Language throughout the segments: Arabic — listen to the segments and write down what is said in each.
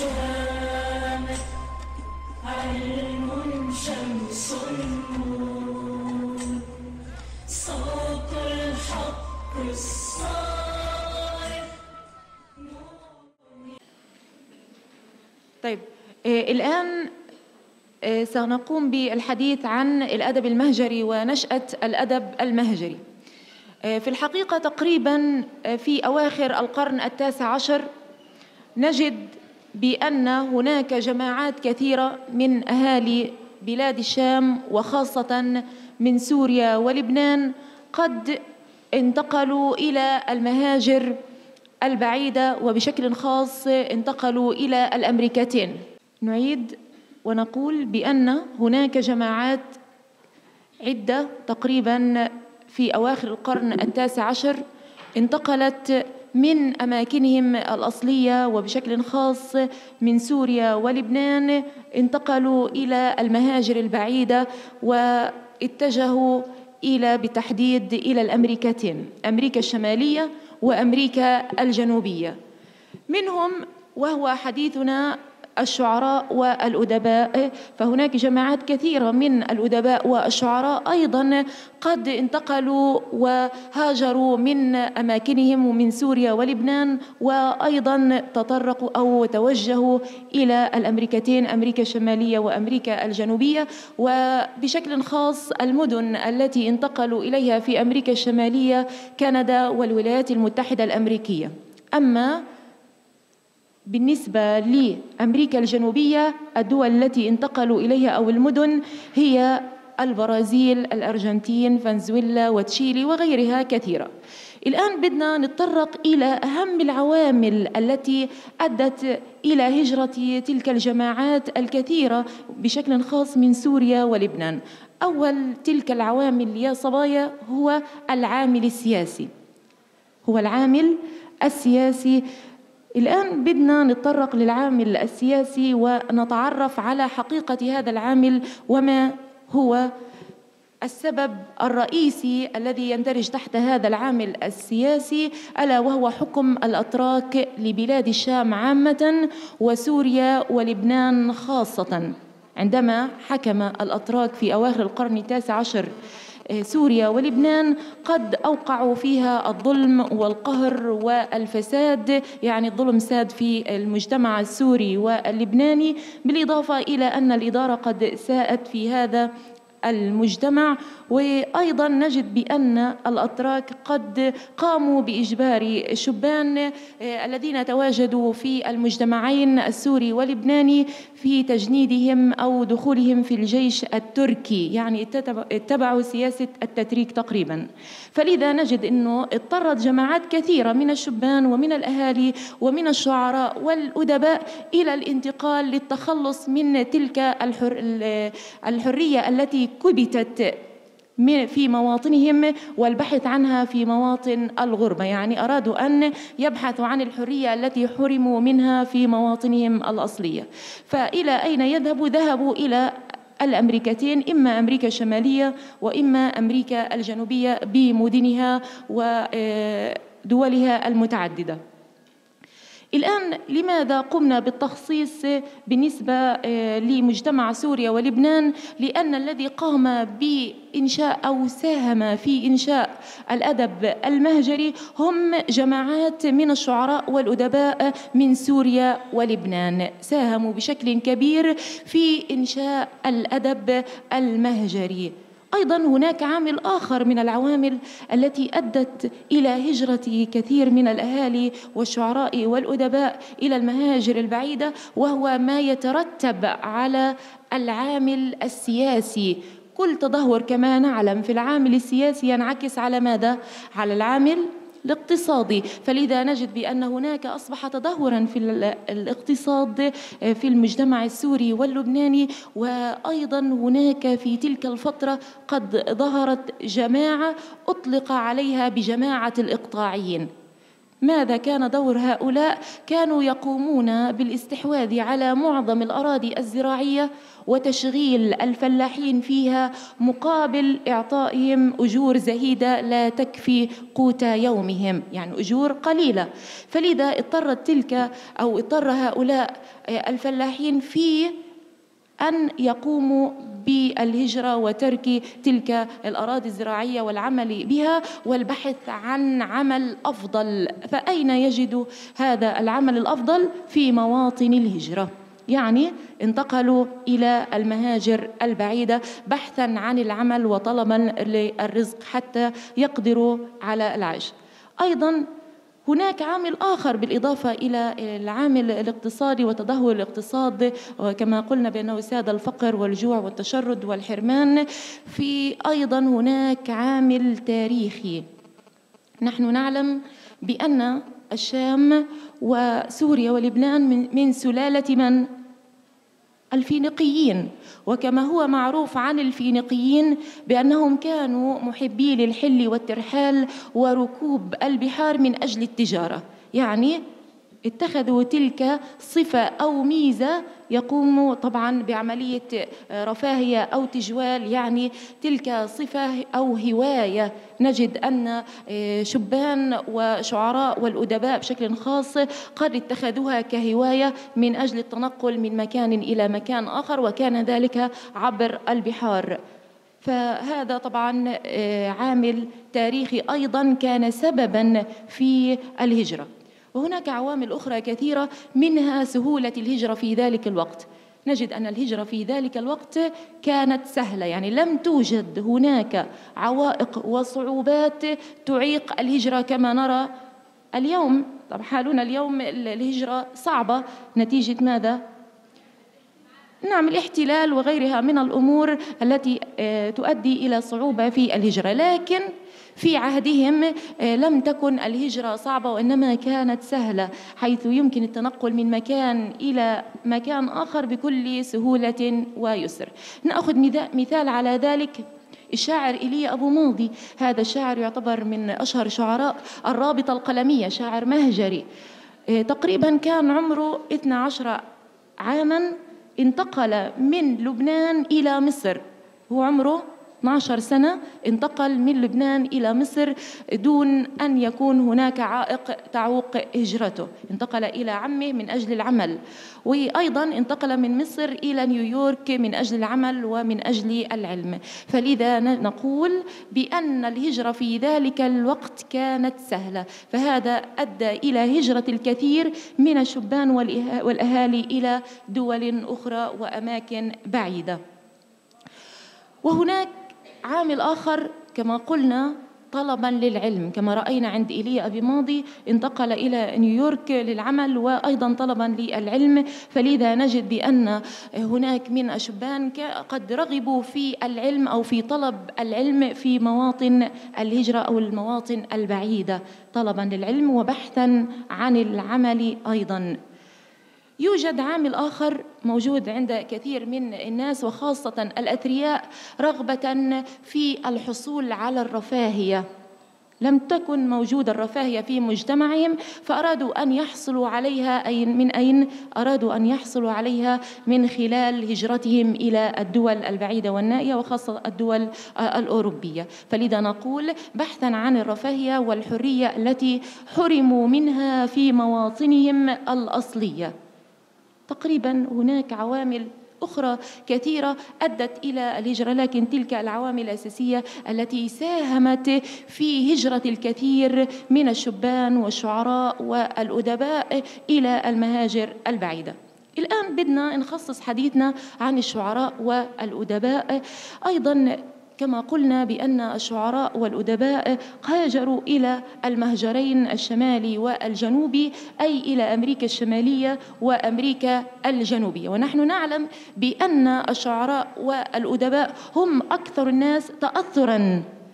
الشام علم شمس النور صوت الحق الصارخ. طيب الآن سنقوم بالحديث عن الأدب المهجري ونشأة الأدب المهجري. في الحقيقة تقريبا في أواخر القرن التاسع عشر نجد بأن هناك جماعات كثيرة من أهالي بلاد الشام وخاصة من سوريا ولبنان قد انتقلوا إلى المهاجر البعيدة، وبشكل خاص انتقلوا إلى الأمريكتين. نعيد ونقول بأن هناك جماعات عدة تقريبا في أواخر القرن التاسع عشر انتقلت من أماكنهم الأصلية، وبشكل خاص من سوريا ولبنان انتقلوا إلى المهاجر البعيدة واتجهوا بالتحديد إلى الأمريكتين، أمريكا الشمالية وأمريكا الجنوبية. منهم وهو حديثنا الشعراء والأدباء، فهناك جماعات كثيرة من الأدباء والشعراء أيضا قد انتقلوا وهاجروا من أماكنهم ومن سوريا ولبنان، وأيضا تطرقوا أو توجهوا إلى الأمريكتين، أمريكا الشمالية وأمريكا الجنوبية. وبشكل خاص المدن التي انتقلوا إليها في أمريكا الشمالية كندا والولايات المتحدة الأمريكية. أما بالنسبة لأمريكا الجنوبية الدول التي انتقلوا إليها أو المدن هي البرازيل، الأرجنتين، فنزويلا وتشيلي وغيرها كثيرة. الآن بدنا نتطرق إلى أهم العوامل التي أدت إلى هجرة تلك الجماعات الكثيرة بشكل خاص من سوريا ولبنان. أول تلك العوامل يا صبايا هو العامل السياسي، هو العامل السياسي. الآن بدنا نتطرق للعامل السياسي ونتعرف على حقيقة هذا العامل وما هو السبب الرئيسي الذي يندرج تحت هذا العامل السياسي، ألا وهو حكم الأتراك لبلاد الشام عامة وسوريا ولبنان خاصة. عندما حكم الأتراك في أواخر القرن التاسع عشر سوريا ولبنان قد أوقعوا فيها الظلم والقهر والفساد، يعني الظلم ساد في المجتمع السوري واللبناني، بالإضافة إلى أن الإدارة قد ساءت في هذا المجتمع. وأيضا نجد بأن الأتراك قد قاموا بإجبار الشبان الذين تواجدوا في المجتمعين السوري واللبناني في تجنيدهم أو دخولهم في الجيش التركي، يعني اتبعوا سياسة التتريك تقريبا. فلذا نجد أنه اضطرت جماعات كثيرة من الشبان ومن الأهالي ومن الشعراء والأدباء إلى الانتقال للتخلص من تلك الحرية التي كبتت في مواطنهم والبحث عنها في مواطن الغربة، يعني أرادوا أن يبحثوا عن الحرية التي حرموا منها في مواطنهم الأصلية. فإلى أين يذهبوا؟ ذهبوا إلى الأمريكتين، إما أمريكا الشمالية وإما أمريكا الجنوبية بمدنها ودولها المتعددة. الآن لماذا قمنا بالتخصيص بالنسبة لمجتمع سوريا ولبنان؟ لأن الذي قام بإنشاء أو ساهم في إنشاء الأدب المهجري هم جماعات من الشعراء والأدباء من سوريا ولبنان، ساهموا بشكل كبير في إنشاء الأدب المهجري. أيضا هناك عامل آخر من العوامل التي أدت إلى هجرة كثير من الأهالي والشعراء والأدباء إلى المهاجر البعيدة، وهو ما يترتب على العامل السياسي. كل تدهور كما نعلم في العامل السياسي ينعكس على ماذا؟ على العامل الاقتصادي. فلذا نجد بأن هناك أصبح تدهورا في الاقتصاد في المجتمع السوري واللبناني. وأيضا هناك في تلك الفترة قد ظهرت جماعة أطلق عليها بجماعة الإقطاعيين. ماذا كان دور هؤلاء؟ كانوا يقومون بالاستحواذ على معظم الأراضي الزراعية وتشغيل الفلاحين فيها مقابل إعطائهم أجور زهيدة لا تكفي قوت يومهم، يعني أجور قليلة. فلذا اضطر هؤلاء الفلاحين في أن يقوموا بالهجرة وترك تلك الأراضي الزراعية والعمل بها والبحث عن عمل أفضل. فأين يجد هذا العمل الأفضل؟ في مواطن الهجرة، يعني انتقلوا إلى المهاجر البعيدة بحثاً عن العمل وطلباً للرزق حتى يقدروا على العيش. أيضاً هناك عامل آخر بالإضافة إلى العامل الاقتصادي وتدهور الاقتصاد، وكما قلنا بأنه ساد الفقر والجوع والتشرد والحرمان. في أيضاً هناك عامل تاريخي. نحن نعلم بأن الشام وسوريا ولبنان من سلالة من؟ الفينيقيين. وكما هو معروف عن الفينيقيين بأنهم كانوا محبي للحل والترحال وركوب البحار من أجل التجارة، يعني اتخذوا تلك صفة أو ميزة يقوموا طبعا بعملية رفاهية أو تجوال، يعني تلك صفة أو هواية. نجد أن شبان وشعراء والأدباء بشكل خاص قد اتخذوها كهواية من أجل التنقل من مكان إلى مكان آخر، وكان ذلك عبر البحار. فهذا طبعا عامل تاريخي أيضا كان سببا في الهجرة. وهناك عوامل أخرى كثيرة، منها سهولة الهجرة في ذلك الوقت. نجد أن الهجرة في ذلك الوقت كانت سهلة، يعني لم توجد هناك عوائق وصعوبات تعيق الهجرة كما نرى اليوم. طبعا حالنا اليوم الهجرة صعبة نتيجة ماذا؟ نعم، الاحتلال وغيرها من الأمور التي تؤدي إلى صعوبة في الهجرة. لكن في عهدهم لم تكن الهجرة صعبة، وإنما كانت سهلة، حيث يمكن التنقل من مكان إلى مكان آخر بكل سهولة ويسر. نأخذ مثال على ذلك الشاعر إيليا أبو ماضي. هذا الشاعر يعتبر من أشهر شعراء الرابطة القلمية، شاعر مهجري. تقريبا كان عمره 12 عاما، انتقل من لبنان إلى مصر. هو عمره 12 سنة، انتقل من لبنان إلى مصر دون أن يكون هناك عائق تعوق هجرته. انتقل إلى عمه من أجل العمل، وأيضا انتقل من مصر إلى نيويورك من أجل العمل ومن أجل العلم. فلذا نقول بأن الهجرة في ذلك الوقت كانت سهلة، فهذا أدى إلى هجرة الكثير من الشبان والأهالي إلى دول أخرى وأماكن بعيدة. وهناك عامل آخر كما قلنا طلباً للعلم، كما رأينا عند إيليا أبي ماضي انتقل إلى نيويورك للعمل وأيضاً طلباً للعلم. فلذا نجد بأن هناك من الشبان قد رغبوا في العلم أو في طلب العلم في مواطن الهجرة أو المواطن البعيدة، طلباً للعلم وبحثاً عن العمل أيضاً. يوجد عامل آخر موجود عند كثير من الناس وخاصة الأثرياء، رغبة في الحصول على الرفاهية. لم تكن موجودة الرفاهية في مجتمعهم، فأرادوا أن يحصلوا عليها. من أين؟ أرادوا أن يحصلوا عليها من خلال هجرتهم إلى الدول البعيدة والنائية وخاصة الدول الأوروبية. فلذا نقول بحثاً عن الرفاهية والحرية التي حرموا منها في مواطنهم الأصلية. تقريباً هناك عوامل أخرى كثيرة أدت إلى الهجرة، لكن تلك العوامل الأساسية التي ساهمت في هجرة الكثير من الشبان والشعراء والأدباء إلى المهاجر البعيدة. الآن بدنا نخصص حديثنا عن الشعراء والأدباء. أيضاً كما قلنا بأن الشعراء والأدباء هاجروا إلى المهجرين الشمالي والجنوبي، أي إلى أمريكا الشمالية وأمريكا الجنوبية. ونحن نعلم بأن الشعراء والأدباء هم أكثر الناس تأثراً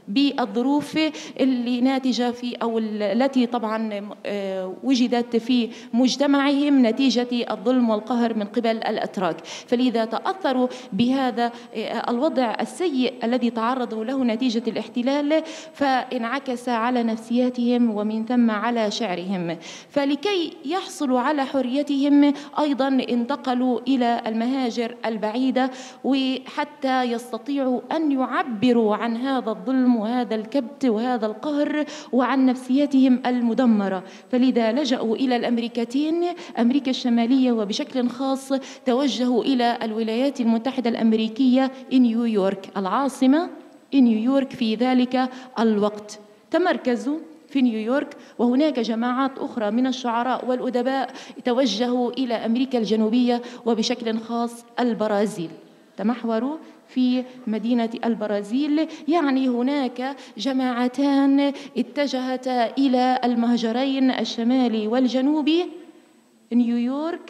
بالظروف اللي ناتجة في أو التي طبعا وجدت في مجتمعهم نتيجة الظلم والقهر من قبل الأتراك، فلذا تأثروا بهذا الوضع السيء الذي تعرضوا له نتيجة الاحتلال، فانعكس على نفسياتهم ومن ثم على شعرهم. فلكي يحصلوا على حريتهم أيضا انتقلوا إلى المهاجر البعيدة، وحتى يستطيعوا أن يعبروا عن هذا الظلم وهذا الكبت وهذا القهر وعن نفسيتهم المدمرة، فلذا لجأوا إلى الأمريكتين، أمريكا الشمالية، وبشكل خاص توجهوا إلى الولايات المتحدة الأمريكية نيويورك، العاصمة نيويورك في ذلك الوقت. تمركزوا في نيويورك، وهناك جماعات أخرى من الشعراء والأدباء توجهوا إلى أمريكا الجنوبية وبشكل خاص البرازيل، تمحوروا في مدينة البرازيل. يعني هناك جماعتان اتجهتا إلى المهجرين الشمالي والجنوبي، نيويورك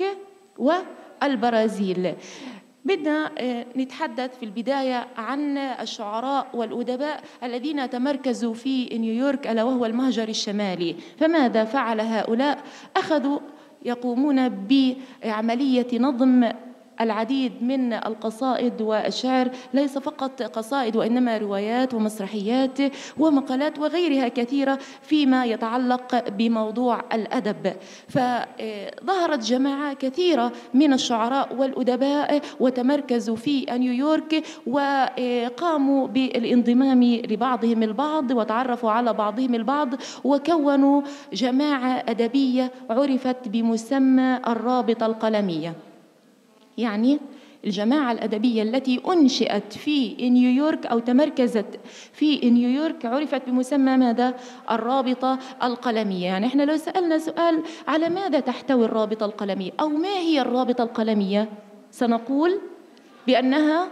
والبرازيل. بدنا نتحدث في البداية عن الشعراء والأدباء الذين تمركزوا في نيويورك، ألا وهو المهجر الشمالي. فماذا فعل هؤلاء؟ أخذوا يقومون بعملية نظم العديد من القصائد والشعر، ليس فقط قصائد وإنما روايات ومسرحيات ومقالات وغيرها كثيرة فيما يتعلق بموضوع الأدب. فظهرت جماعة كثيرة من الشعراء والأدباء وتمركزوا في نيويورك، وقاموا بالانضمام لبعضهم البعض وتعرفوا على بعضهم البعض، وكونوا جماعة أدبية عرفت بمسمى الرابطة القلمية. يعني الجماعة الأدبية التي أنشئت في نيويورك أو تمركزت في نيويورك عرفت بمسمى ماذا؟ الرابطة القلمية. يعني إحنا لو سألنا سؤال على ماذا تحتوي الرابطة القلمية أو ما هي الرابطة القلمية، سنقول بأنها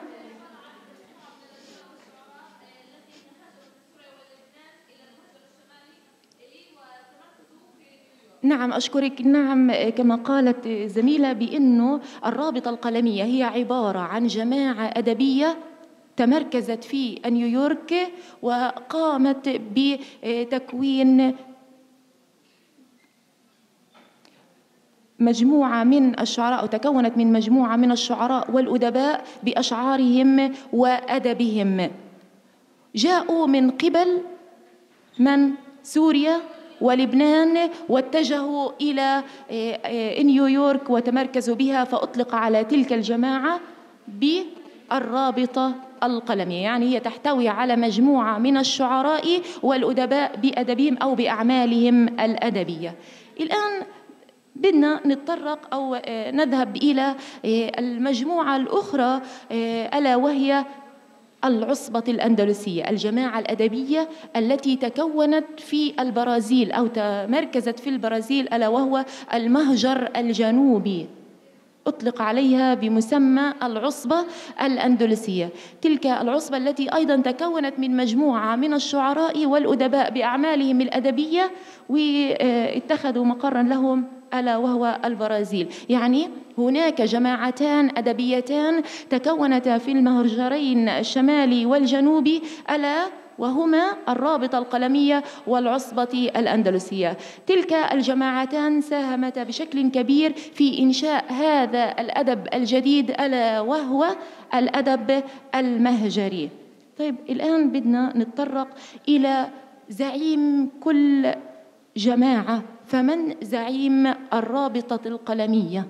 نعم، أشكرك. نعم، كما قالت زميلة بأنه الرابطة القلمية هي عبارة عن جماعة أدبية تمركزت في نيويورك وقامت بتكوين مجموعة من الشعراء، أو تكونت من مجموعة من الشعراء والأدباء بأشعارهم وأدبهم. جاءوا من قبل من؟ سوريا ولبنان، واتجهوا إلى نيويورك وتمركزوا بها، فأطلق على تلك الجماعة بالرابطة القلمية. يعني هي تحتوي على مجموعة من الشعراء والأدباء بأدبهم أو بأعمالهم الأدبية. الآن بدنا نتطرق أو نذهب إلى المجموعة الأخرى، ألا وهي العصبة الأندلسية، الجماعة الأدبية التي تكونت في البرازيل أو تمركزت في البرازيل، ألا وهو المهجر الجنوبي، أطلق عليها بمسمى العصبة الأندلسية. تلك العصبة التي أيضا تكونت من مجموعة من الشعراء والأدباء بأعمالهم الأدبية، واتخذوا مقرا لهم ألا وهو البرازيل. يعني هناك جماعتان أدبيتان تكونتا في المهجرين الشمالي والجنوبي، ألا وهما الرابطة القلمية والعصبة الأندلسية. تلك الجماعتان ساهمتا بشكل كبير في إنشاء هذا الأدب الجديد، ألا وهو الأدب المهجري. طيب، الآن بدنا نتطرق إلى زعيم كل جماعة. فمن زعيم الرابطة القلمية؟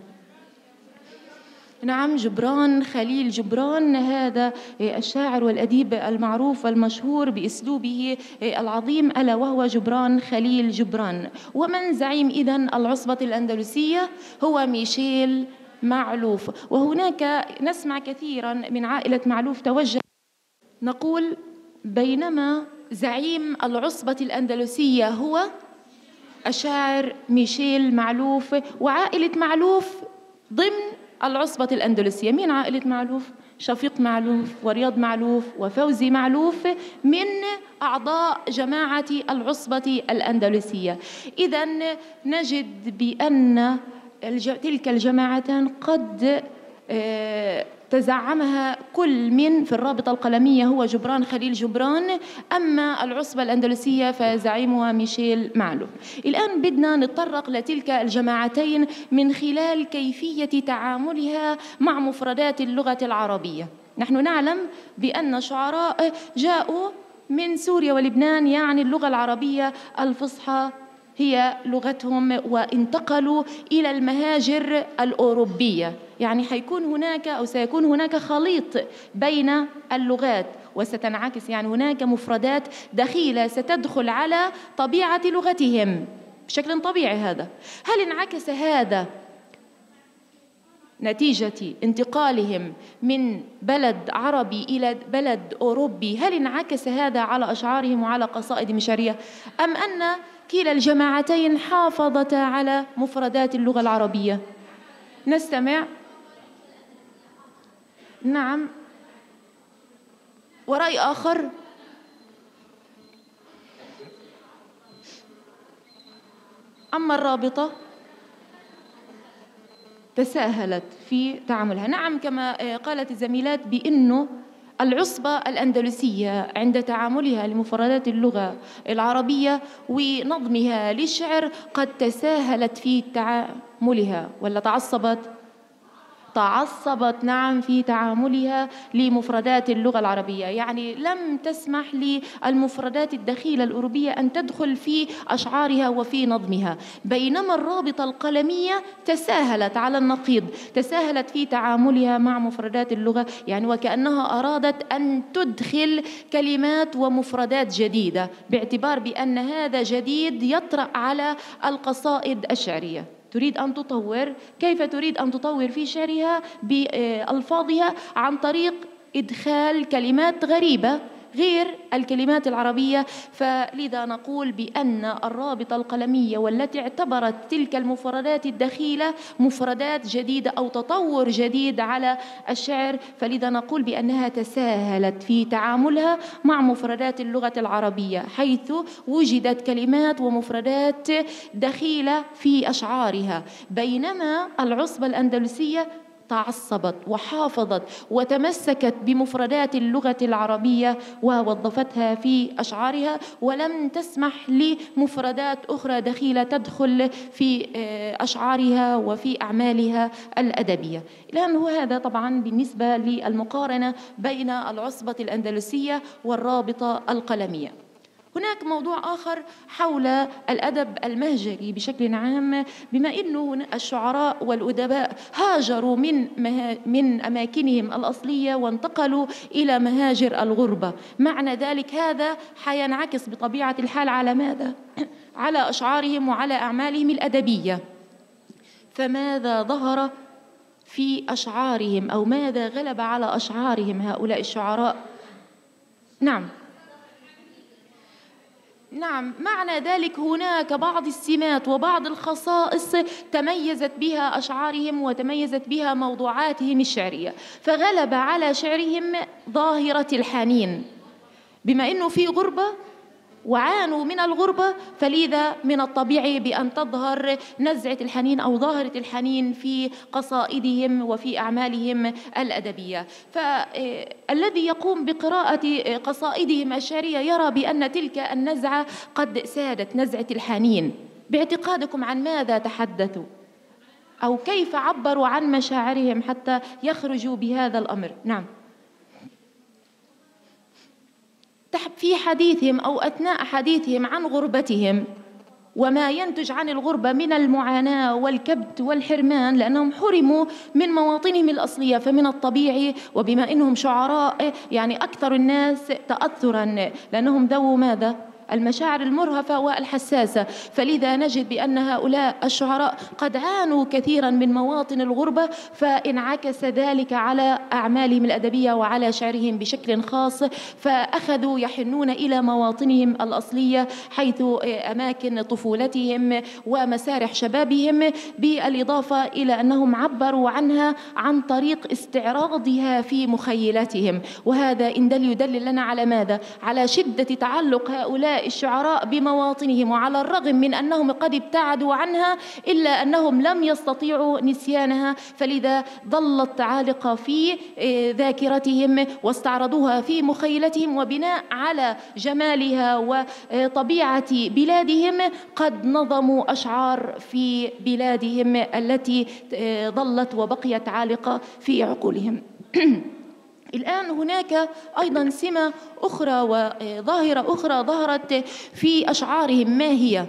نعم، جبران خليل جبران، هذا الشاعر والأديب المعروف والمشهور بأسلوبه العظيم، ألا وهو جبران خليل جبران. ومن زعيم إذن العصبة الأندلسية؟ هو ميشيل معلوف. وهناك نسمع كثيرا من عائلة معلوف توجه، نقول بينما زعيم العصبة الأندلسية هو الشاعر ميشيل معلوف، وعائلة معلوف ضمن العصبة الأندلسية. مين عائلة معلوف؟ شفيق معلوف ورياض معلوف وفوزي معلوف من أعضاء جماعة العصبة الأندلسية. إذن نجد بأن تلك الجماعتان قد تزعمها كل من في الرابطة القلمية هو جبران خليل جبران، أما العصبة الأندلسية فزعيمها ميشيل معلوف. الآن بدنا نتطرق لتلك الجماعتين من خلال كيفية تعاملها مع مفردات اللغة العربية. نحن نعلم بأن شعراء جاءوا من سوريا ولبنان، يعني اللغة العربية الفصحى هي لغتهم، وانتقلوا إلى المهاجر الأوروبية، يعني حيكون هناك أو سيكون هناك خليط بين اللغات، وستنعكس يعني هناك مفردات دخيلة ستدخل على طبيعة لغتهم بشكل طبيعي. هذا هل انعكس هذا نتيجة انتقالهم من بلد عربي إلى بلد أوروبي؟ هل انعكس هذا على أشعارهم وعلى قصائد مشارية، أم أن كلا الجماعتين حافظتا على مفردات اللغة العربية؟ نستمع. نعم، ورأي آخر؟ أما الرابطة تساهلت في تعاملها. نعم، كما قالت الزميلات بأنه العصبة الأندلسية عند تعاملها لمفردات اللغة العربية ونظمها للشعر قد تساهلت في تعاملها، ولا تعصبت؟ تعصبت، نعم، في تعاملها لمفردات اللغة العربية، يعني لم تسمح للمفردات الدخيلة الأوروبية أن تدخل في أشعارها وفي نظمها، بينما الرابطة القلمية تساهلت على النقيض، تساهلت في تعاملها مع مفردات اللغة، يعني وكأنها أرادت أن تدخل كلمات ومفردات جديدة باعتبار بأن هذا جديد يطرأ على القصائد الشعرية. تريد أن تطور، كيف تريد أن تطور في شعرها بألفاظها؟ عن طريق إدخال كلمات غريبة غير الكلمات العربية. فلذا نقول بأن الرابطة القلمية والتي اعتبرت تلك المفردات الدخيلة مفردات جديدة أو تطور جديد على الشعر، فلذا نقول بأنها تساهلت في تعاملها مع مفردات اللغة العربية، حيث وجدت كلمات ومفردات دخيلة في أشعارها، بينما العصبة الأندلسية تعصبت وحافظت وتمسكت بمفردات اللغة العربية ووظفتها في أشعارها، ولم تسمح لمفردات أخرى دخيلة تدخل في أشعارها وفي أعمالها الأدبية. الآن هو هذا طبعا بالنسبة للمقارنة بين العصبة الأندلسية والرابطة القلمية. هناك موضوع آخر حول الأدب المهجري بشكل عام، بما أنه الشعراء والأدباء هاجروا من أماكنهم الأصلية وانتقلوا إلى مهاجر الغربة، معنى ذلك هذا حينعكس بطبيعة الحال على ماذا؟ على أشعارهم وعلى أعمالهم الأدبية. فماذا ظهر في أشعارهم أو ماذا غلب على أشعارهم هؤلاء الشعراء؟ نعم، معنى ذلك هناك بعض السمات وبعض الخصائص تميزت بها أشعارهم وتميزت بها موضوعاتهم الشعرية، فغلب على شعرهم ظاهرة الحنين، بما أنه في غربة وعانوا من الغربة، فلذا من الطبيعي بأن تظهر نزعة الحنين أو ظاهرة الحنين في قصائدهم وفي أعمالهم الأدبية. فالذي يقوم بقراءة قصائدهم الشعرية يرى بأن تلك النزعة قد سادت، نزعة الحنين. باعتقادكم عن ماذا تحدثوا أو كيف عبروا عن مشاعرهم حتى يخرجوا بهذا الأمر؟ نعم، في حديثهم أو أثناء حديثهم عن غربتهم وما ينتج عن الغربة من المعاناة والكبت والحرمان، لأنهم حرموا من مواطنهم الأصلية، فمن الطبيعي وبما أنهم شعراء يعني أكثر الناس تأثراً، لأنهم ذو ماذا؟ المشاعر المرهفة والحساسة، فلذا نجد بأن هؤلاء الشعراء قد عانوا كثيرا من مواطن الغربة، فانعكس ذلك على أعمالهم الأدبية وعلى شعرهم بشكل خاص، فأخذوا يحنون إلى مواطنهم الأصلية حيث أماكن طفولتهم ومسارح شبابهم، بالإضافة إلى أنهم عبروا عنها عن طريق استعراضها في مخيلتهم. وهذا إن يدلل لنا على ماذا؟ على شدة تعلق هؤلاء هؤلاء الشعراء بمواطنهم، وعلى الرغم من أنهم قد ابتعدوا عنها إلا أنهم لم يستطيعوا نسيانها، فلذا ظلت عالقة في ذاكرتهم واستعرضوها في مخيلتهم، وبناء على جمالها وطبيعة بلادهم قد نظموا أشعار في بلادهم التي ظلت وبقيت عالقة في عقولهم. الآن هناك أيضا سمة أخرى وظاهرة أخرى ظهرت في أشعارهم، ما هي؟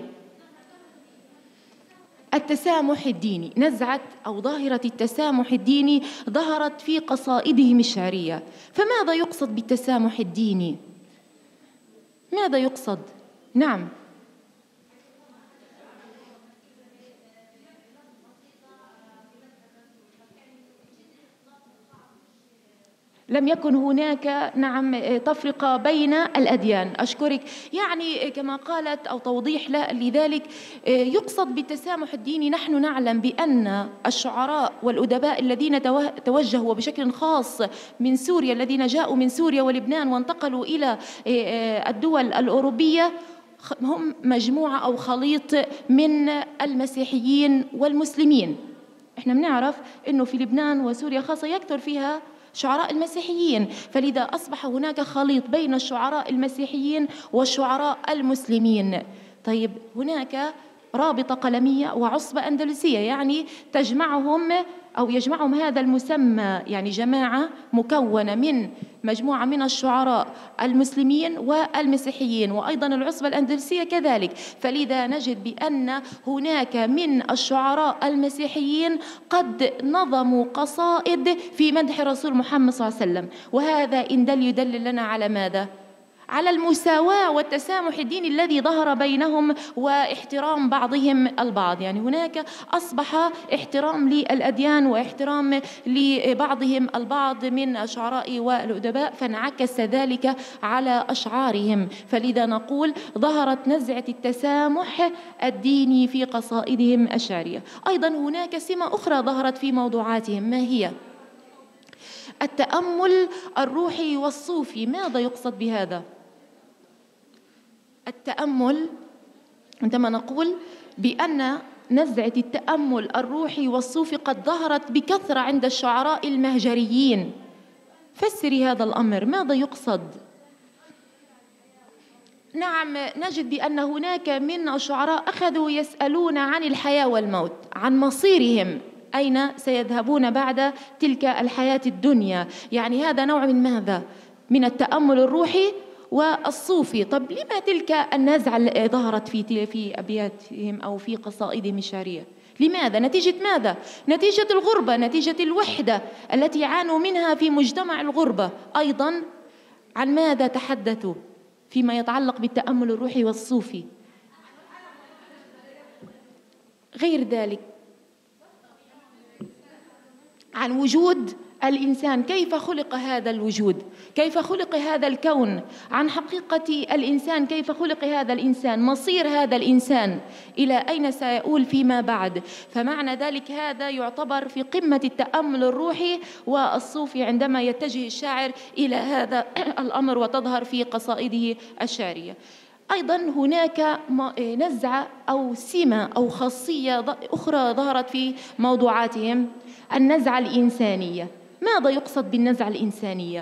التسامح الديني. نزعة أو ظاهرة التسامح الديني ظهرت في قصائدهم الشعرية. فماذا يقصد بالتسامح الديني؟ ماذا يقصد؟ نعم، لم يكن هناك تفرقة بين الأديان. أشكرك. يعني كما قالت أو توضيح لذلك، يقصد بالتسامح الديني، نحن نعلم بأن الشعراء والأدباء الذين توجهوا بشكل خاص من سوريا، الذين جاءوا من سوريا ولبنان وانتقلوا إلى الدول الأوروبية، هم مجموعة أو خليط من المسيحيين والمسلمين. احنا بنعرف أنه في لبنان وسوريا خاصة يكثر فيها شعراء المسيحيين، فلذا أصبح هناك خليط بين الشعراء المسيحيين والشعراء المسلمين. طيب، هناك رابطة قلمية وعصبة أندلسية، يعني تجمعهم أو يجمعهم هذا المسمى، يعني جماعة مكونة من مجموعة من الشعراء المسلمين والمسيحيين، وأيضا العصبة الأندلسية كذلك. فلذا نجد بأن هناك من الشعراء المسيحيين قد نظموا قصائد في مدح رسول محمد صلى الله عليه وسلم، وهذا إن يدل لنا على ماذا؟ على المساواة والتسامح الديني الذي ظهر بينهم واحترام بعضهم البعض. يعني هناك أصبح احترام للأديان واحترام لبعضهم البعض من الشعراء والأدباء، فانعكس ذلك على أشعارهم. فلذا نقول ظهرت نزعة التسامح الديني في قصائدهم الشعرية. أيضا هناك سمة أخرى ظهرت في موضوعاتهم، ما هي؟ التأمل الروحي والصوفي. ماذا يقصد بهذا؟ التأمل، عندما نقول بأن نزعة التأمل الروحي والصوفي قد ظهرت بكثرة عند الشعراء المهجريين، فسري هذا الأمر، ماذا يقصد؟ نعم، نجد بأن هناك من الشعراء أخذوا يسألون عن الحياة والموت، عن مصيرهم، أين سيذهبون بعد تلك الحياة الدنيا. يعني هذا نوع من ماذا؟ من التأمل الروحي والصوفي. طب لما تلك النزعة ظهرت في أبياتهم أو في قصائدهم الشعرية؟ لماذا؟ نتيجة ماذا؟ نتيجة الغربة، نتيجة الوحدة التي عانوا منها في مجتمع الغربة. أيضا عن ماذا تحدثوا فيما يتعلق بالتأمل الروحي والصوفي؟ غير ذلك، عن وجود الإنسان، كيف خلق هذا الوجود، كيف خلق هذا الكون، عن حقيقة الإنسان، كيف خلق هذا الإنسان، مصير هذا الإنسان، إلى أين سيؤول فيما بعد. فمعنى ذلك هذا يعتبر في قمة التأمل الروحي والصوفي عندما يتجه الشاعر إلى هذا الأمر وتظهر في قصائده الشعرية. أيضا هناك نزعة أو سمة أو خاصية أخرى ظهرت في موضوعاتهم، النزعة الإنسانية. ماذا يقصد بالنزعة الإنسانية؟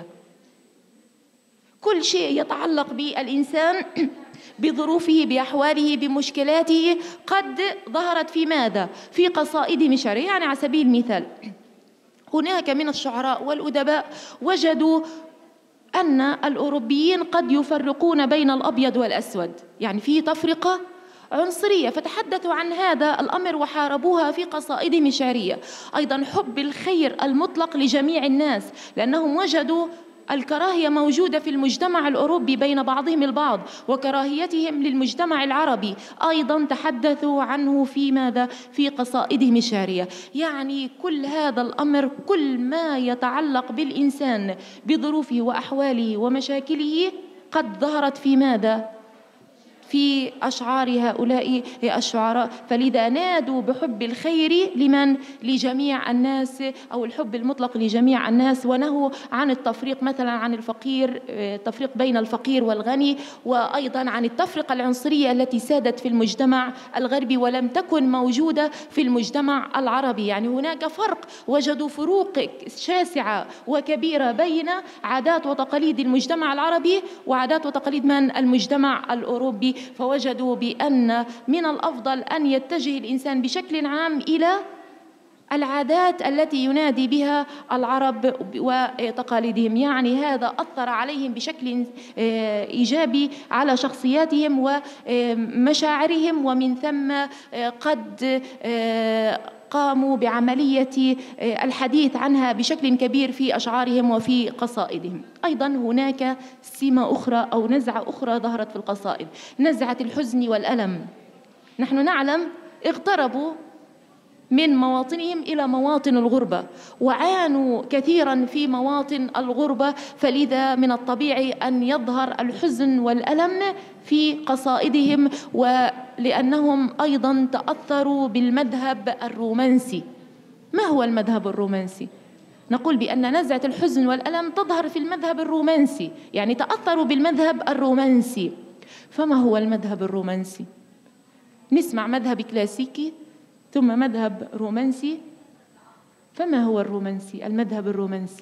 كل شيء يتعلق بالإنسان بظروفه، بأحواله، بمشكلاته، قد ظهرت في ماذا؟ في قصائدهم الشعرية. يعني على سبيل المثال، هناك من الشعراء والأدباء وجدوا أن الأوروبيين قد يفرقون بين الأبيض والأسود، يعني في تفرقة عنصرية، فتحدثوا عن هذا الأمر وحاربوها في قصائدهم الشعرية. أيضا حب الخير المطلق لجميع الناس، لأنهم وجدوا الكراهية موجودة في المجتمع الأوروبي بين بعضهم البعض، وكراهيتهم للمجتمع العربي أيضا تحدثوا عنه في ماذا؟ في قصائدهم الشعرية. يعني كل هذا الأمر، كل ما يتعلق بالإنسان بظروفه وأحواله ومشاكله قد ظهرت في ماذا؟ في أشعار هؤلاء الشعراء. فلذا نادوا بحب الخير لمن؟ لجميع الناس، أو الحب المطلق لجميع الناس، ونهوا عن التفريق مثلا عن الفقير، التفريق بين الفقير والغني، وأيضا عن التفرقة العنصرية التي سادت في المجتمع الغربي ولم تكن موجودة في المجتمع العربي. يعني هناك فرق، وجدوا فروق شاسعة وكبيرة بين عادات وتقاليد المجتمع العربي وعادات وتقاليد من؟ المجتمع الأوروبي. فوجدوا بأن من الأفضل أن يتجه الإنسان بشكل عام إلى العادات التي ينادي بها العرب وتقاليدهم. يعني هذا أثر عليهم بشكل إيجابي على شخصياتهم ومشاعرهم، ومن ثم قد قاموا بعملية الحديث عنها بشكل كبير في أشعارهم وفي قصائدهم. أيضا هناك سمة أخرى أو نزعة أخرى ظهرت في القصائد، نزعة الحزن والألم. نحن نعلم اغتربوا من مواطنهم إلى مواطن الغربة، وعانوا كثيرا في مواطن الغربة، فلذا من الطبيعي أن يظهر الحزن والألم في قصائدهم، ولأنهم أيضا تأثروا بالمذهب الرومانسي. ما هو المذهب الرومانسي؟ نقول بأن نزعة الحزن والألم تظهر في المذهب الرومانسي، يعني تأثروا بالمذهب الرومانسي. فما هو المذهب الرومانسي؟ نسمع مذهب كلاسيكي ثم مذهب رومانسي. فما هو الرومانسي؟ المذهب الرومانسي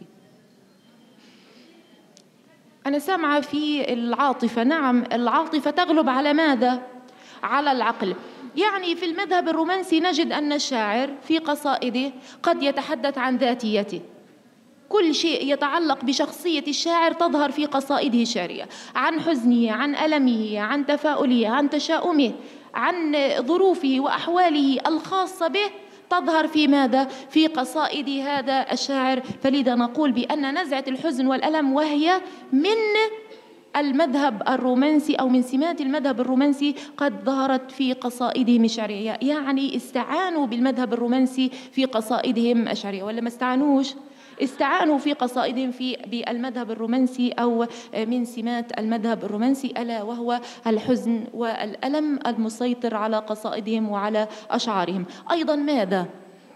أنا سامعة في العاطفة. نعم، العاطفة تغلب على ماذا؟ على العقل. يعني في المذهب الرومانسي نجد أن الشاعر في قصائده قد يتحدث عن ذاتيته، كل شيء يتعلق بشخصية الشاعر تظهر في قصائده الشعرية، عن حزنه، عن ألمه، عن تفاؤله، عن تشاؤمه، عن ظروفه وأحواله الخاصة به، تظهر في ماذا؟ في قصائد هذا الشاعر. فلذا نقول بأن نزعة الحزن والألم وهي من المذهب الرومانسي أو من سمات المذهب الرومانسي قد ظهرت في قصائدهم الشعرية. يعني استعانوا بالمذهب الرومانسي في قصائدهم الشعرية، ولا ما استعانوش؟ استعانوا في قصائدهم بالمذهب الرومانسي أو من سمات المذهب الرومانسي، ألا وهو الحزن والألم المسيطر على قصائدهم وعلى أشعارهم. أيضا ماذا؟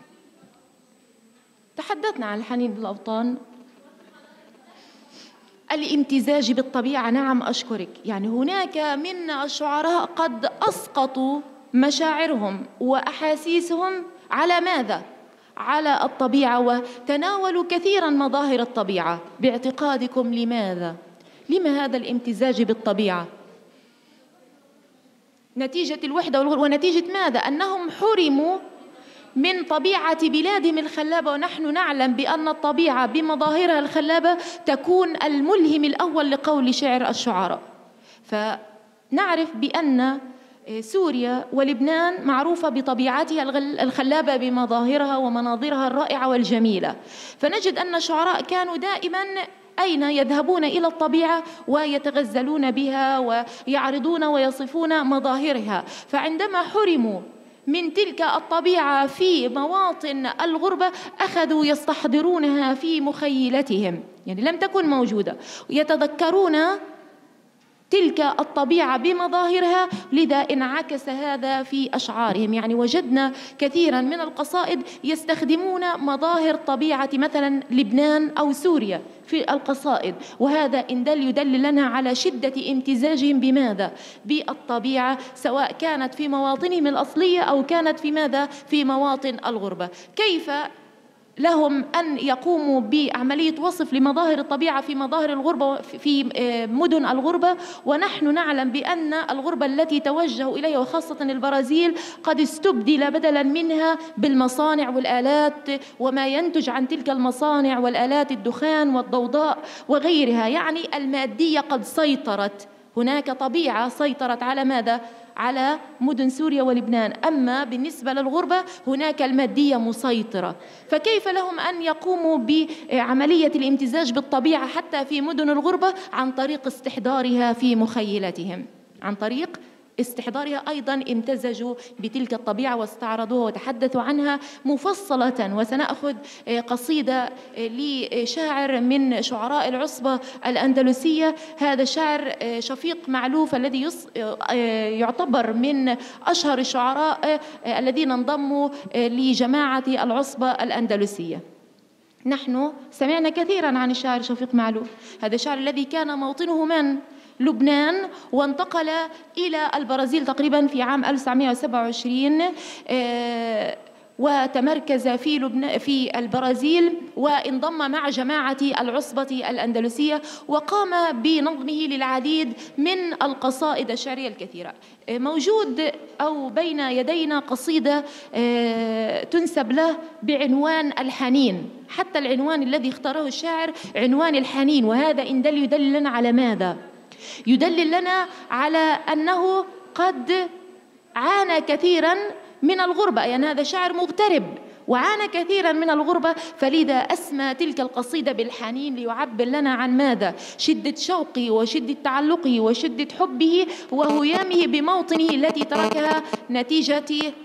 تحدثنا عن الحنين للأوطان، الامتزاج بالطبيعة. نعم أشكرك. يعني هناك من الشعراء قد أسقطوا مشاعرهم وأحاسيسهم على ماذا؟ على الطبيعة، وتناولوا كثيرا مظاهر الطبيعة. باعتقادكم لماذا؟ لما هذا الامتزاج بالطبيعة؟ نتيجة الوحدة ونتيجة ماذا؟ أنهم حرموا من طبيعة بلادهم الخلابة، ونحن نعلم بأن الطبيعة بمظاهرها الخلابة تكون الملهم الأول لقول شعر الشعراء. فنعرف بأن سوريا ولبنان معروفة بطبيعتها الخلابة بمظاهرها ومناظرها الرائعة والجميلة، فنجد أن الشعراء كانوا دائما أين يذهبون إلى الطبيعة ويتغزلون بها ويعرضون ويصفون مظاهرها. فعندما حرموا من تلك الطبيعة في مواطن الغربة أخذوا يستحضرونها في مخيلتهم، يعني لم تكن موجودة، يتذكرون تلك الطبيعة بمظاهرها، لذا انعكس هذا في أشعارهم. يعني وجدنا كثيرا من القصائد يستخدمون مظاهر طبيعة مثلا لبنان أو سوريا في القصائد، وهذا يدل لنا على شدة امتزاجهم بماذا؟ بالطبيعة، سواء كانت في مواطنهم الأصلية أو كانت في ماذا؟ في مواطن الغربة. كيف لهم أن يقوموا بعملية وصف لمظاهر الطبيعة في مظاهر الغربة في مدن الغربة، ونحن نعلم بأن الغربة التي توجهوا إليها وخاصة البرازيل قد استبدل بدلا منها بالمصانع والآلات وما ينتج عن تلك المصانع والآلات، الدخان والضوضاء وغيرها. يعني المادية قد سيطرت، هناك طبيعة سيطرت على ماذا؟ على مدن سوريا ولبنان. أما بالنسبة للغربة هناك المادية مسيطرة، فكيف لهم أن يقوموا بعملية الامتزاج بالطبيعة حتى في مدن الغربة؟ عن طريق استحضارها في مخيلتهم، عن طريق استحضارها أيضا امتزجوا بتلك الطبيعة واستعرضوها وتحدثوا عنها مفصلة. وسنأخذ قصيدة لشاعر من شعراء العصبة الأندلسية، هذا الشاعر شفيق معلوف الذي يعتبر من أشهر الشعراء الذين انضموا لجماعة العصبة الأندلسية. نحن سمعنا كثيرا عن الشاعر شفيق معلوف، هذا الشاعر الذي كان موطنه من؟ لبنان، وانتقل إلى البرازيل تقريبا في عام 1927 وتمركز في البرازيل وانضم مع جماعة العصبة الأندلسية وقام بنظمه للعديد من القصائد الشعرية الكثيرة. موجود أو بين يدينا قصيدة تنسب له بعنوان الحنين، حتى العنوان الذي اختاره الشاعر عنوان الحنين، وهذا إن يدل لنا على ماذا؟ يدلل لنا على أنه قد عانى كثيرا من الغربة، يعني هذا شاعر مغترب وعانى كثيرا من الغربة، فلذا أسمى تلك القصيدة بالحنين ليعبر لنا عن ماذا؟ شدة شوقه وشدة تعلقه وشدة حبه وهيامه بموطنه التي تركها نتيجة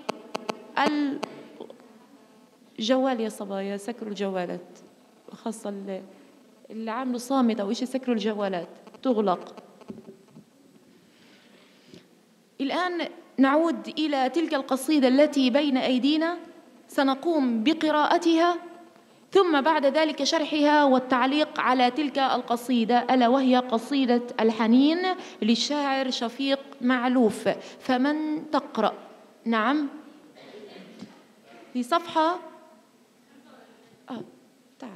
الجوال. يا صبايا سكروا الجوالات، خاصة اللي عاملوا صامت أو إيش، سكروا الجوالات تغلق. الآن نعود إلى تلك القصيدة التي بين أيدينا، سنقوم بقراءتها ثم بعد ذلك شرحها والتعليق على تلك القصيدة، ألا وهي قصيدة الحنين للشاعر شفيق معلوف. فمن تقرأ؟ نعم، في صفحة تعال.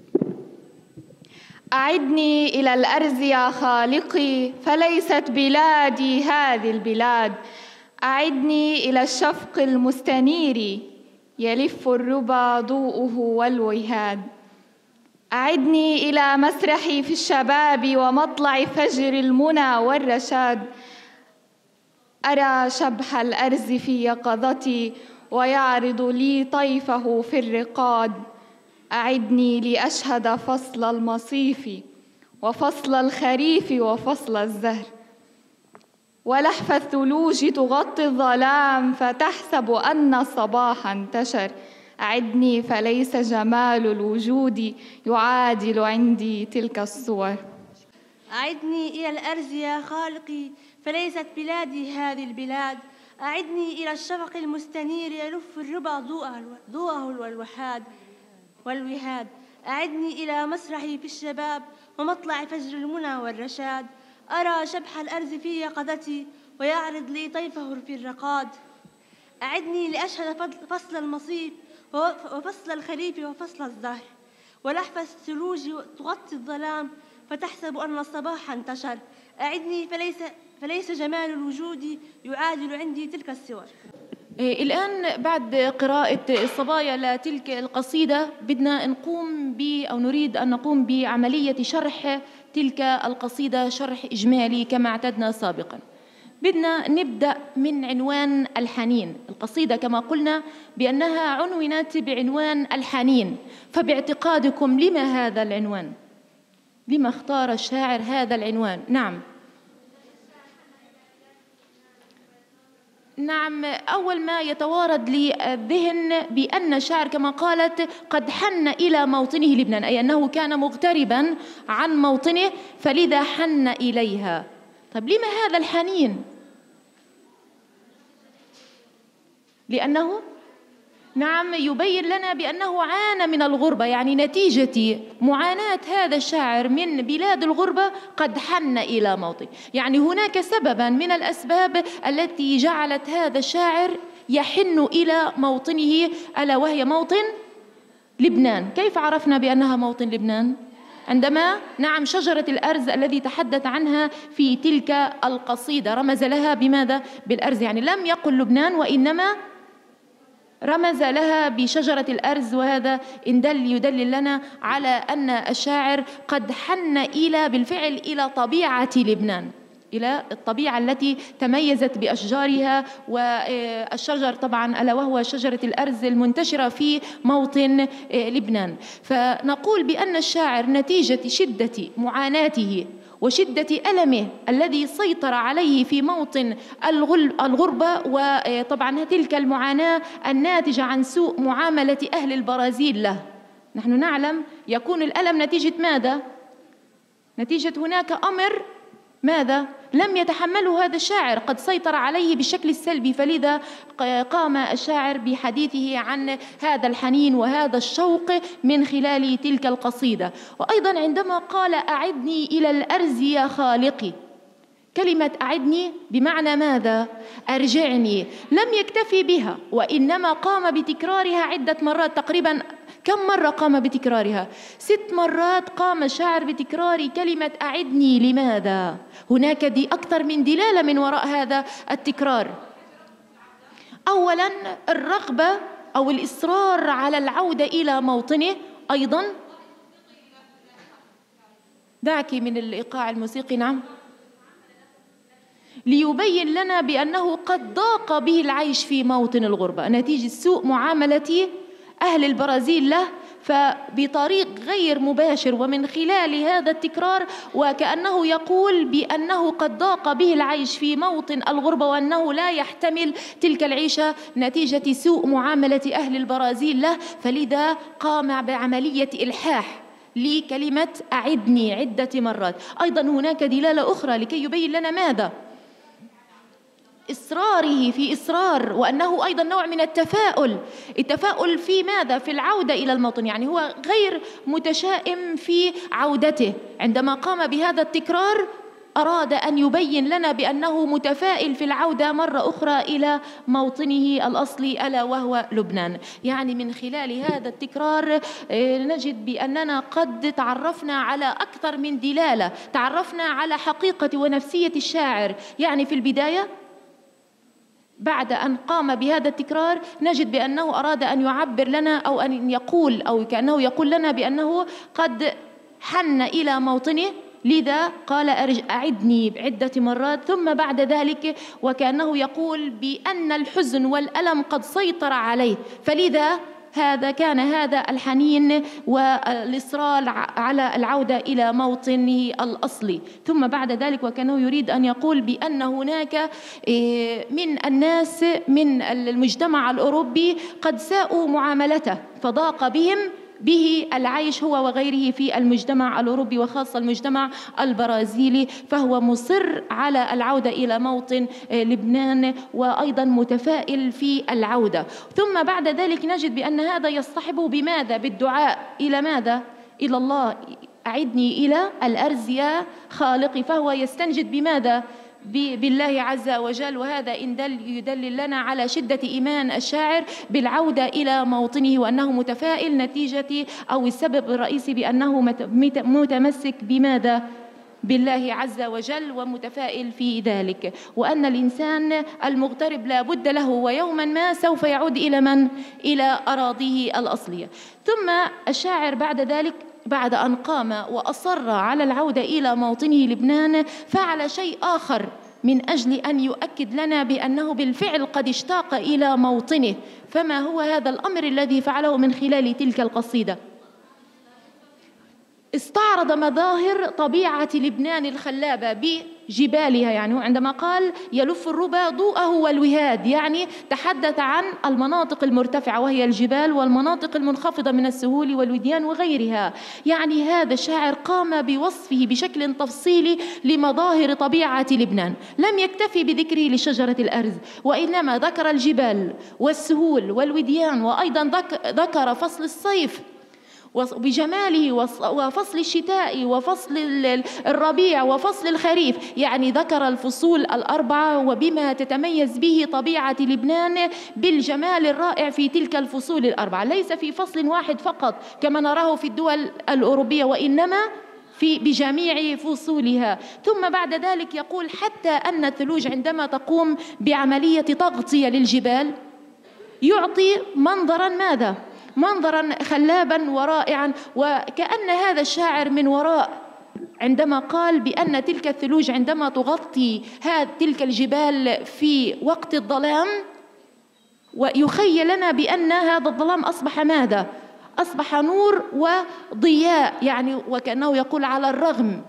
أعدني إلى الأرز يا خالقي، فليست بلادي هذه البلاد. أعدني إلى الشفق المستنير، يلف الربا ضوءه والوهاد. أعدني إلى مسرحي في الشباب ومطلع فجر المنى والرشاد. أرى شبح الأرز في يقظتي ويعرض لي طيفه في الرقاد. أعدني لأشهد فصل المصيف وفصل الخريف وفصل الزهر، ولحف الثلوج تغطي الظلام فتحسب أن الصباح انتشر. أعدني فليس جمال الوجود يعادل عندي تلك الصور. أعدني إلى الأرز يا خالقي، فليست بلادي هذه البلاد. أعدني إلى الشفق المستنير، يلف الربا ضوءه والوهاد. أعدني إلى مسرحي في الشباب ومطلع فجر المنى والرشاد. أرى شبح الأرز في يقظتي ويعرض لي طيفه في الرقاد. أعدني لأشهد فصل المصيف وفصل الخريف وفصل الزهر، ولحف الثلوج تغطي الظلام فتحسب أن الصباح انتشر. أعدني فليس جمال الوجود يعادل عندي تلك الصور. الآن بعد قراءة الصبايا لتلك القصيدة بدنا نقوم أو نريد أن نقوم بعملية شرح تلك القصيدة شرح إجمالي كما اعتدنا سابقا. بدنا نبدأ من عنوان الحنين. القصيدة كما قلنا بأنها عنونت بعنوان الحنين، فباعتقادكم لما هذا العنوان؟ لما اختار الشاعر هذا العنوان؟ نعم، أول ما يتوارد للذهن بأن الشاعر كما قالت قد حن إلى موطنه لبنان، أي أنه كان مغتربا عن موطنه فلذا حن إليها. طيب لما هذا الحنين؟ لأنه نعم يبين لنا بأنه عانى من الغربة، يعني نتيجة معاناة هذا الشاعر من بلاد الغربة قد حن إلى موطن، يعني هناك سببا من الأسباب التي جعلت هذا الشاعر يحن إلى موطنه، ألا وهي موطن لبنان. كيف عرفنا بأنها موطن لبنان؟ عندما نعم شجرة الأرز الذي تحدث عنها في تلك القصيدة رمز لها بماذا؟ بالأرز، يعني لم يقل لبنان وإنما رمز لها بشجرة الأرز، وهذا يدلل لنا على أن الشاعر قد حن بالفعل إلى طبيعة لبنان، إلى الطبيعة التي تميزت بأشجارها، والشجر طبعا ألا وهو شجرة الأرز المنتشرة في موطن لبنان. فنقول بأن الشاعر نتيجة شدة معاناته وشدة ألمه الذي سيطر عليه في موطن الغربة، وطبعا تلك المعاناة الناتجة عن سوء معاملة أهل البرازيل له. نحن نعلم يكون الألم نتيجة ماذا؟ نتيجة هناك أمر ماذا؟ لم يتحمله هذا الشاعر، قد سيطر عليه بالشكل السلبي، فلذا قام الشاعر بحديثه عن هذا الحنين وهذا الشوق من خلال تلك القصيدة. وأيضا عندما قال أعدني إلى الأرز يا خالقي، كلمة أعدني بمعنى ماذا؟ أرجعني. لم يكتفي بها وإنما قام بتكرارها عدة مرات. تقريبا كم مرة قام بتكرارها؟ 6 مرات قام الشاعر بتكرار كلمة أعدني. لماذا؟ هناك أكثر من دلالة من وراء هذا التكرار. أولا الرغبة أو الإصرار على العودة إلى موطنه. أيضا دعك من الإيقاع الموسيقي. نعم. ليبين لنا بأنه قد ضاق به العيش في موطن الغربة نتيجة سوء معاملة أهل البرازيل له، فبطريق غير مباشر ومن خلال هذا التكرار وكأنه يقول بأنه قد ضاق به العيش في موطن الغربة وأنه لا يحتمل تلك العيشة نتيجة سوء معاملة أهل البرازيل له، فلذا قام بعملية إلحاح لكلمة أعدني عدة مرات. أيضا هناك دلالة أخرى لكي يبين لنا ماذا؟ إصراره في إصرار، وأنه أيضا نوع من التفاؤل في ماذا؟ في العودة إلى الموطن. يعني هو غير متشائم في عودته. عندما قام بهذا التكرار أراد أن يبين لنا بأنه متفائل في العودة مرة أخرى إلى موطنه الأصلي ألا وهو لبنان. يعني من خلال هذا التكرار نجد بأننا قد تعرفنا على أكثر من دلالة، تعرفنا على حقيقة ونفسية الشاعر. يعني في البداية بعد أن قام بهذا التكرار نجد بأنه أراد أن يعبر لنا أو أن يقول أو كأنه يقول لنا بأنه قد حن إلى موطنه، لذا قال أعدني عدة مرات. ثم بعد ذلك وكأنه يقول بأن الحزن والألم قد سيطر عليه، فلذا كان هذا الحنين والإصرار على العودة إلى موطنه الأصلي. ثم بعد ذلك وكأنه يريد أن يقول بأن هناك من الناس من المجتمع الأوروبي قد ساءوا معاملته فضاق به العيش هو وغيره في المجتمع الأوروبي وخاصة المجتمع البرازيلي، فهو مصر على العودة إلى موطن لبنان وأيضا متفائل في العودة. ثم بعد ذلك نجد بأن هذا يصطحبه بماذا؟ بالدعاء. إلى ماذا؟ إلى الله. أعدني إلى الأرز يا خالقي، فهو يستنجد بماذا؟ بالله عز وجل. وهذا يدلل لنا على شدة إيمان الشاعر بالعودة إلى موطنه وأنه متفائل نتيجة أو السبب الرئيسي بأنه متمسك بماذا؟ بالله عز وجل ومتفائل في ذلك، وأن الإنسان المغترب لا بد له ويوما ما سوف يعود إلى من؟ إلى أراضيه الأصلية. ثم الشاعر بعد ذلك بعد أن قام وأصر على العودة إلى موطنه لبنان فعل شيء آخر من أجل أن يؤكد لنا بأنه بالفعل قد اشتاق إلى موطنه. فما هو هذا الأمر الذي فعله من خلال تلك القصيدة؟ استعرض مظاهر طبيعة لبنان الخلابة بجبالها. يعني عندما قال يلف الربا ضوءه والوهاد، يعني تحدث عن المناطق المرتفعة وهي الجبال والمناطق المنخفضة من السهول والوديان وغيرها. يعني هذا الشاعر قام بوصفه بشكل تفصيلي لمظاهر طبيعة لبنان. لم يكتفي بذكره لشجرة الأرز وإنما ذكر الجبال والسهول والوديان، وأيضا ذكر فصل الصيف بجماله وفصل الشتاء وفصل الربيع وفصل الخريف. يعني ذكر الفصول الأربعة وبما تتميز به طبيعة لبنان بالجمال الرائع في تلك الفصول الأربعة، ليس في فصل واحد فقط كما نراه في الدول الأوروبية وإنما بجميع فصولها. ثم بعد ذلك يقول حتى أن الثلوج عندما تقوم بعملية تغطية للجبال يعطي منظرا ماذا؟ منظرا خلابا ورائعا. وكأن هذا الشاعر من وراء عندما قال بأن تلك الثلوج عندما تغطي تلك الجبال في وقت الظلام ويخيل لنا بأن هذا الظلام أصبح ماذا؟ أصبح نور وضياء. يعني وكأنه يقول على الرغم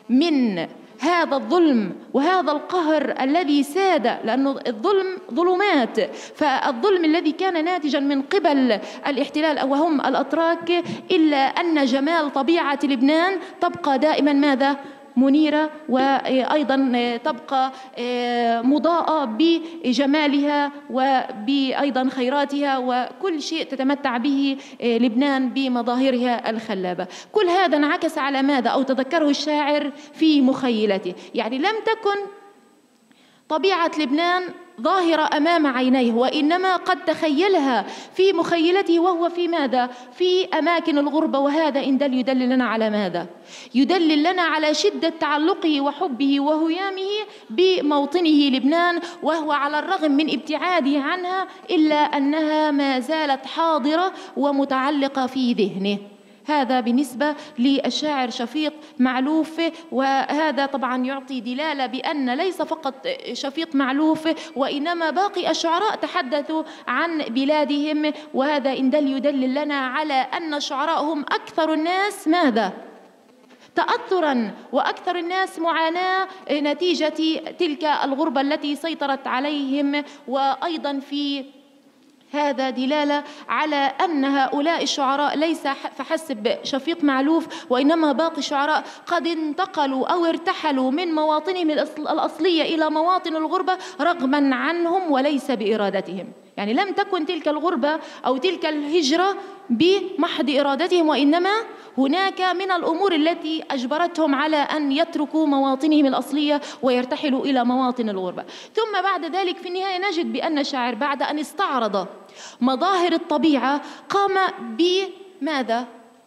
من هذا الظلم وهذا القهر الذي ساد، لأنه الظلم ظلمات، فالظلم الذي كان ناتجا من قبل الاحتلال وهم الأتراك، إلا أن جمال طبيعة لبنان تبقى دائما ماذا؟ منيرة، وأيضا تبقى مضاءة بجمالها وبأيضا خيراتها وكل شيء تتمتع به لبنان بمظاهرها الخلابة. كل هذا انعكس على ماذا؟ أو تذكره الشاعر في مخيلته، يعني لم تكن طبيعة لبنان ظاهرة أمام عينيه، وإنما قد تخيلها في مخيلته وهو في ماذا؟ في أماكن الغربة. وهذا إن يدلل لنا على ماذا؟ يدلل لنا على شدة تعلقه وحبه وهيامه بموطنه لبنان، وهو على الرغم من ابتعاده عنها إلا أنها ما زالت حاضرة ومتعلقة في ذهنه. هذا بالنسبة للشاعر شفيق معلوف، وهذا طبعا يعطي دلالة بأن ليس فقط شفيق معلوف وإنما باقي الشعراء تحدثوا عن بلادهم، وهذا إن يدلل لنا على أن الشعراء هم أكثر الناس ماذا؟ تأثراً وأكثر الناس معاناة نتيجة تلك الغربة التي سيطرت عليهم. وأيضا في هذا دلالة على أن هؤلاء الشعراء ليس فحسب شفيق معلوف وإنما باقي الشعراء قد انتقلوا أو ارتحلوا من مواطنهم الأصلية إلى مواطن الغربة رغما عنهم وليس بإرادتهم. يعني لم تكن تلك الغربة أو تلك الهجرة بمحض إرادتهم، وإنما هناك من الأمور التي أجبرتهم على أن يتركوا مواطنهم الأصلية ويرتحلوا إلى مواطن الغربة. ثم بعد ذلك في النهاية نجد بأن الشاعر بعد أن استعرض مظاهر الطبيعة قام بماذا؟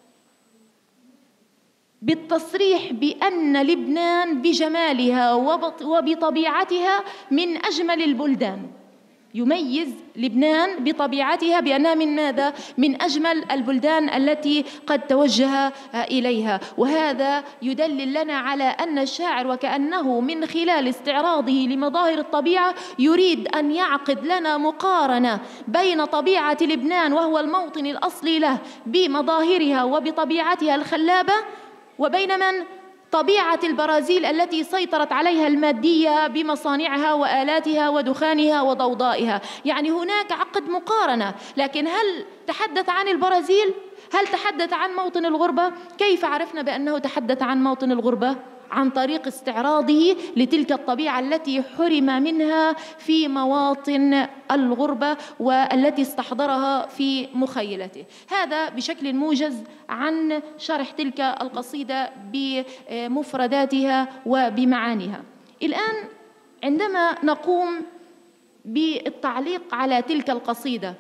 بالتصريح بأن لبنان بجمالها وبطبيعتها من أجمل البلدان. يميز لبنان بطبيعتها بأنها من ماذا؟ من أجمل البلدان التي قد توجه إليها. وهذا يدلل لنا على أن الشاعر وكأنه من خلال استعراضه لمظاهر الطبيعة يريد أن يعقد لنا مقارنة بين طبيعة لبنان وهو الموطن الأصلي له بمظاهرها وبطبيعتها الخلابة، وبين من؟ طبيعة البرازيل التي سيطرت عليها المادية بمصانعها وآلاتها ودخانها وضوضائها. يعني هناك عقد مقارنة، لكن هل تحدث عن البرازيل؟ هل تحدث عن موطن الغربة؟ كيف عرفنا بأنه تحدث عن موطن الغربة؟ عن طريق استعراضه لتلك الطبيعة التي حرم منها في مواطن الغربة والتي استحضرها في مخيلته. هذا بشكل موجز عن شرح تلك القصيدة بمفرداتها وبمعانيها. الآن عندما نقوم بالتعليق على تلك القصيدة،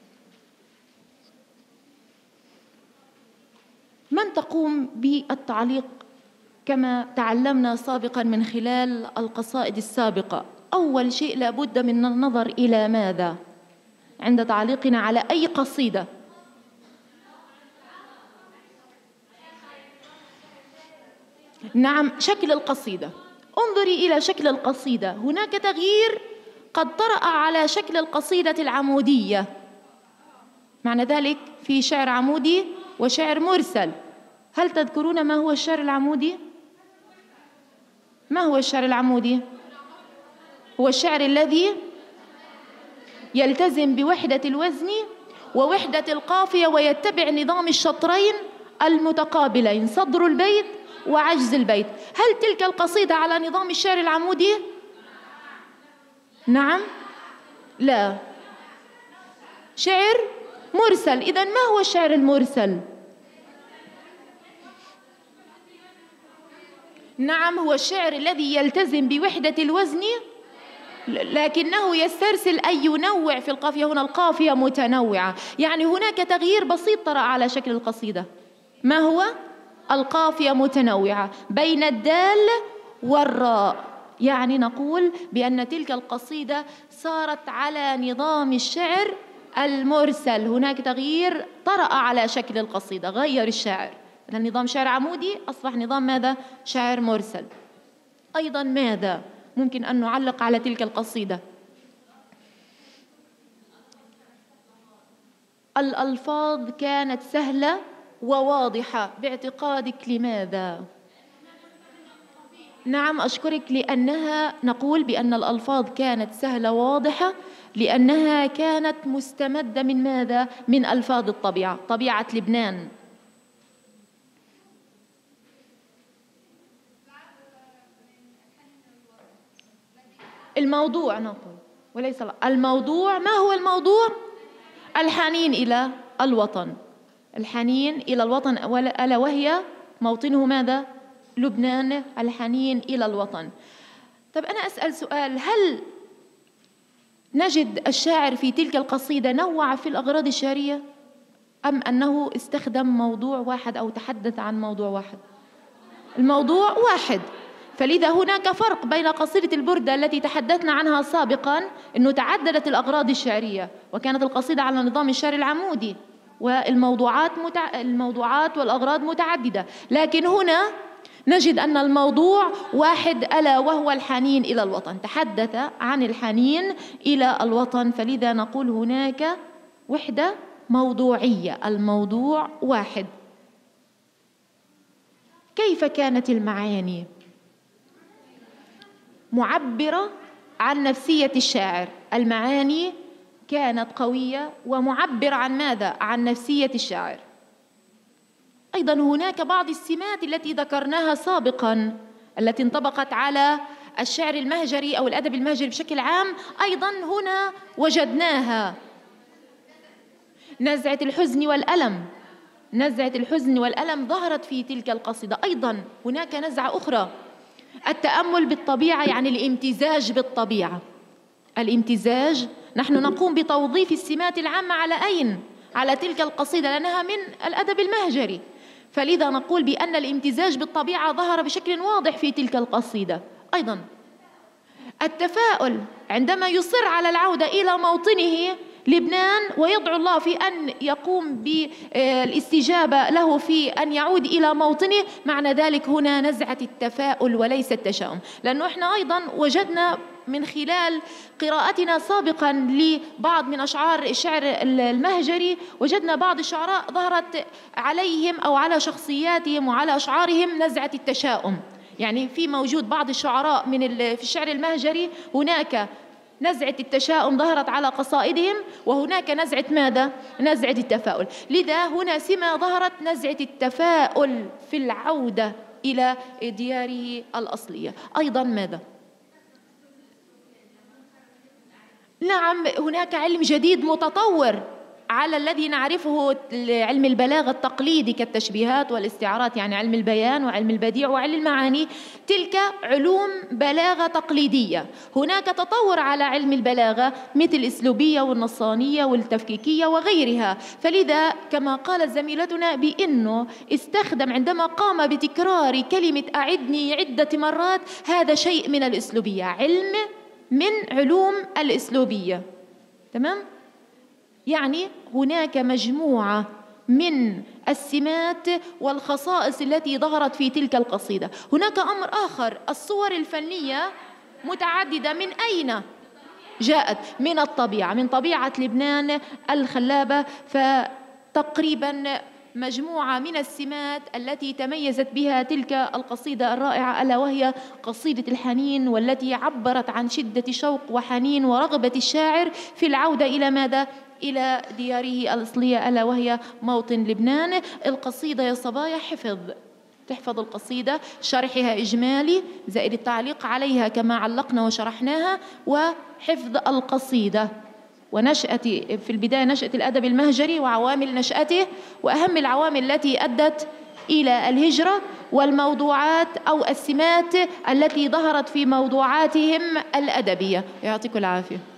من تقوم بالتعليق كما تعلمنا سابقا من خلال القصائد السابقة؟ أول شيء لابد من النظر إلى ماذا عند تعليقنا على أي قصيدة؟ نعم، شكل القصيدة. انظري إلى شكل القصيدة، هناك تغيير قد طرأ على شكل القصيدة العمودية. معنى ذلك في شعر عمودي وشعر مرسل. هل تذكرون ما هو الشعر العمودي؟ ما هو الشعر العمودي؟ هو الشعر الذي يلتزم بوحدة الوزن ووحدة القافية ويتبع نظام الشطرين المتقابلين، صدر البيت وعجز البيت. هل تلك القصيدة على نظام الشعر العمودي؟ نعم؟ لا، شعر مرسل. إذن ما هو الشعر المرسل؟ نعم، هو الشعر الذي يلتزم بوحدة الوزن لكنه يسترسل أي ينوع في القافية. هنا القافية متنوعة، يعني هناك تغيير بسيط طرأ على شكل القصيدة. ما هو؟ القافية متنوعة بين الدال والراء. يعني نقول بأن تلك القصيدة صارت على نظام الشعر المرسل. هناك تغيير طرأ على شكل القصيدة، غير الشاعر. النظام شعر عمودي أصبح نظام ماذا؟ شعر مرسل. أيضا ماذا ممكن أن نعلق على تلك القصيدة؟ الألفاظ كانت سهلة وواضحة باعتقادك. لماذا؟ نعم أشكرك، لأنها نقول بأن الألفاظ كانت سهلة واضحة، لأنها كانت مستمدة من ماذا؟ من ألفاظ الطبيعة، طبيعة لبنان. الموضوع نقول وليس الموضوع. ما هو الموضوع؟ الحنين إلى الوطن، الحنين إلى الوطن، ألا وهي موطنه ماذا؟ لبنان، الحنين إلى الوطن. طب أنا أسأل سؤال، هل نجد الشاعر في تلك القصيدة نوع في الأغراض الشعرية، أم أنه استخدم موضوع واحد أو تحدث عن موضوع واحد؟ الموضوع واحد. فلذا هناك فرق بين قصيدة البردة التي تحدثنا عنها سابقا، أنه تعددت الأغراض الشعرية وكانت القصيدة على نظام الشعر العمودي، والموضوعات والأغراض متعددة، لكن هنا نجد أن الموضوع واحد، ألا وهو الحنين إلى الوطن، تحدث عن الحنين إلى الوطن، فلذا نقول هناك وحدة موضوعية، الموضوع واحد. كيف كانت المعاني معبرة عن نفسية الشاعر؟ المعاني كانت قوية ومعبرة عن ماذا؟ عن نفسية الشاعر. أيضا هناك بعض السمات التي ذكرناها سابقا التي انطبقت على الشعر المهجري أو الأدب المهجري بشكل عام، أيضا هنا وجدناها. نزعة الحزن والألم، نزعة الحزن والألم ظهرت في تلك القصيدة. أيضا هناك نزعة أخرى، التأمل بالطبيعة، يعني الامتزاج بالطبيعة. الامتزاج، نحن نقوم بتوظيف السمات العامة على أين؟ على تلك القصيدة، لأنها من الأدب المهجري، فلذا نقول بأن الامتزاج بالطبيعة ظهر بشكل واضح في تلك القصيدة. أيضا التفاؤل عندما يصر على العودة إلى موطنه لبنان ويدعو الله في أن يقوم بالاستجابة له في أن يعود إلى موطنه، معنى ذلك هنا نزعة التفاؤل وليس التشاؤم، لأنه إحنا أيضا وجدنا من خلال قراءتنا سابقا لبعض من أشعار الشعر المهجري، وجدنا بعض الشعراء ظهرت عليهم أو على شخصياتهم وعلى أشعارهم نزعة التشاؤم. يعني في موجود بعض الشعراء في الشعر المهجري هناك نزعة التشاؤم ظهرت على قصائدهم، وهناك نزعة ماذا؟ نزعة التفاؤل. لذا هنا سمة ظهرت نزعة التفاؤل في العودة إلى دياره الأصلية. أيضا ماذا؟ نعم هناك علم جديد متطور على الذي نعرفه علم البلاغة التقليدي كالتشبيهات والاستعارات، يعني علم البيان وعلم البديع وعلم المعاني، تلك علوم بلاغة تقليدية. هناك تطور على علم البلاغة مثل الأسلوبية والنصانية والتفكيكية وغيرها، فلذا كما قالت زميلتنا بأنه استخدم عندما قام بتكرار كلمة أعدني عدة مرات، هذا شيء من الأسلوبية، علم من علوم الأسلوبية. تمام؟ يعني هناك مجموعة من السمات والخصائص التي ظهرت في تلك القصيدة. هناك أمر آخر، الصور الفنية متعددة. من أين جاءت؟ من الطبيعة، من طبيعة لبنان الخلابة. فتقريبا مجموعة من السمات التي تميزت بها تلك القصيدة الرائعة، ألا وهي قصيدة الحنين، والتي عبرت عن شدة شوق وحنين ورغبة الشاعر في العودة إلى ماذا؟ إلى دياره الأصلية، ألا وهي موطن لبنان. القصيدة يا صبايا تحفظ القصيدة، شرحها إجمالي زائد التعليق عليها كما علقنا وشرحناها، وحفظ القصيدة ونشأة في البداية نشأة الأدب المهجري وعوامل نشأته وأهم العوامل التي أدت إلى الهجرة، والموضوعات أو السمات التي ظهرت في موضوعاتهم الأدبية. يعطيكم العافية.